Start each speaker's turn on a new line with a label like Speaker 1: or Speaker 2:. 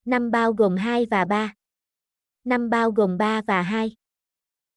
Speaker 1: 5 bao gồm 2 và 3. 5 bao gồm 3 và 2.